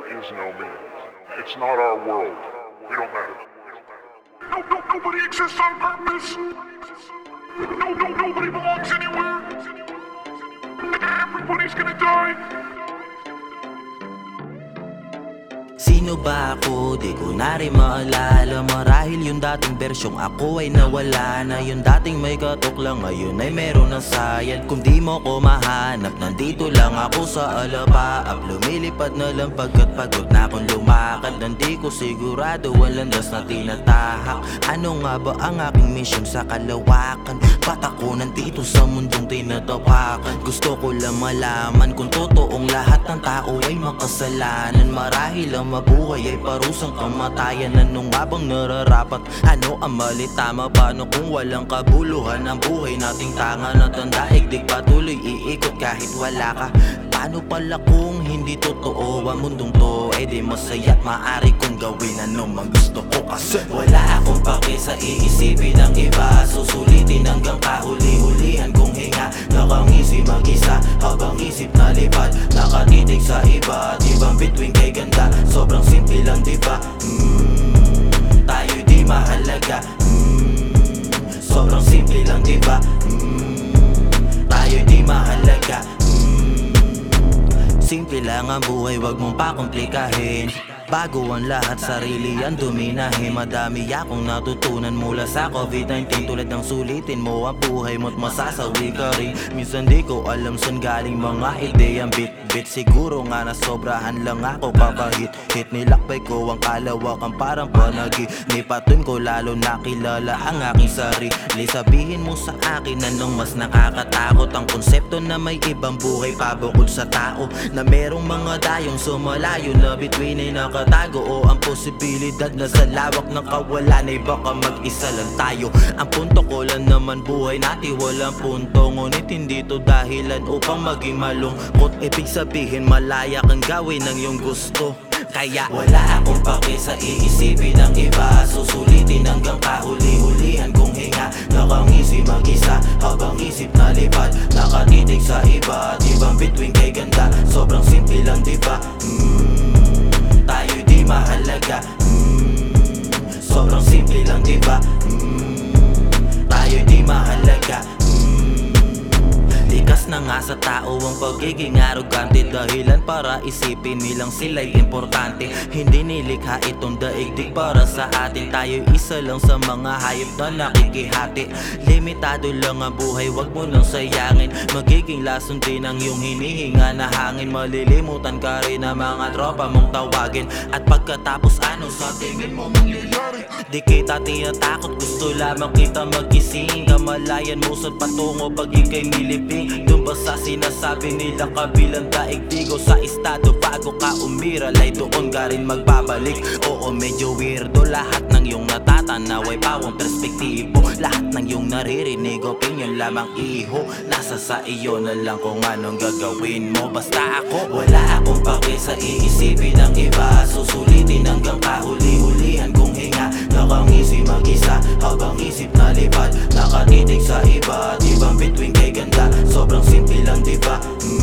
is no me. It's not our world. We don't matter. Nobody exists on purpose. Nobody belongs anywhere. Everybody's gonna die. Sino ba ako? Di ko na rin maalala. Marahil yung dating bersyong ako ay nawala na. Yung dating may katok lang ngayon ay meron ng sayad. Kung di mo ko mahanap, nandito lang ako sa alapaap. Lumilipad na lang pagkat pagod na akong lumakad. Nandi ko sigurado walang das na tinatahak. Ano nga ba ang aking mission sa kalawakan? Ba't ako nandito sa mundong tinatapakan? Gusto ko lang malaman kung totoong lahat ng tao ay makasalanan. Marahil ang mabuhay ay parusang kamatayan. Ano nga bang nararapat? Ano ang mali? Tama paano kung walang kabuluhan? Ang buhay nating tanga na tanda, higdig patuloy iikot kahit wala ka. Paano pala kung hindi totoo ang mundong to? Eh di masaya't maaari kong gawin anumang gusto ko. Kasi wala akong pake sa iisipin ng iba. Susulitin hanggang kahuli-hulihan kong hinga. Nakangisi mag-isa habang isip na lipad. Nakatitig sa iba, ibang between kay ganda. Sobrang simple lang diba? Tayo'y di mahalaga. Sobrang simple lang diba? Tayo'y di mahalaga. Simple lang ang buhay, wag mong pakomplikahin. Bago ang lahat, sarili ang dominahin. Madami akong natutunan mula sa COVID-19. Tulad ng sulitin mo ang buhay mo't masasawi ka rin. Minsan di ko alam saan galing mga ideyang bit-bit. Siguro nga nasobrahan lang ako kakahit-hit. Nilakbay ko ang kalawakan parang panaginip. Ko lalo nakilala ang aking sarili. Sabihin mo sa akin anong mas nakakatakot? Ang konsepto na may ibang buhay pa bukod sa tao. Na merong mga dayong sumalayo na between ay nakatago. O ang posibilidad na sa lawak ng kawalan ay baka mag-isa lang tayo. Ang punto ko lang naman buhay natin walang punto. Ngunit hindi to dahilan upang maging malungkot. Ibig sabihin malaya kang gawin ang iyong gusto. Kaya wala akong pake sa iisipin ng iba. Susulitin hanggang kahuli-hulihan kong hinga. Nakangisi mag-isa habang isip na lipad. Nakatitig sa iba, ibang between kay ganda. Sobrang simple lang diba? Tayo'y di mahalaga. Sobrang simple lang diba? Tayo'y di mahalaga. Likas na nga sa tao ang pagiging arrogante. Dahilan para isipin nilang sila'y importante. Hindi nilikha itong daigdig para sa atin. Tayo'y isa lang sa mga hayop na nakikihati. Limitado lang ang buhay, wag mo nang sayangin. Magiging lason din ang iyong hinihinga na hangin. Malilimutan ka rin ang mga tropa mong tawagin. At pagkatapos ano sa tingin mo mangyayari? Di kita tinatakot, gusto lamang kita magising. Kamalayan mo sa patungo pag ika'y niliping. Doon ba sa sinasabi nila kabilang daigdig o sa estado bago ka umiral ay doon ka rin magbabalik? Oo medyo weirdo, lahat ng iyong natatanaw ay pawang perspektibo. Lahat ng iyong naririnig, opinion lamang iho. Nasa sa iyo na lang kung anong gagawin mo. Basta ako, wala akong pake sa iisipin ng iba. Susulitin hanggang kahuli-hulihan kong hinga. Nakangisi mag-isa habang isip na lipad. Nakatitig sa iba, ibang between kay ganda. Sobrang simple lang diba?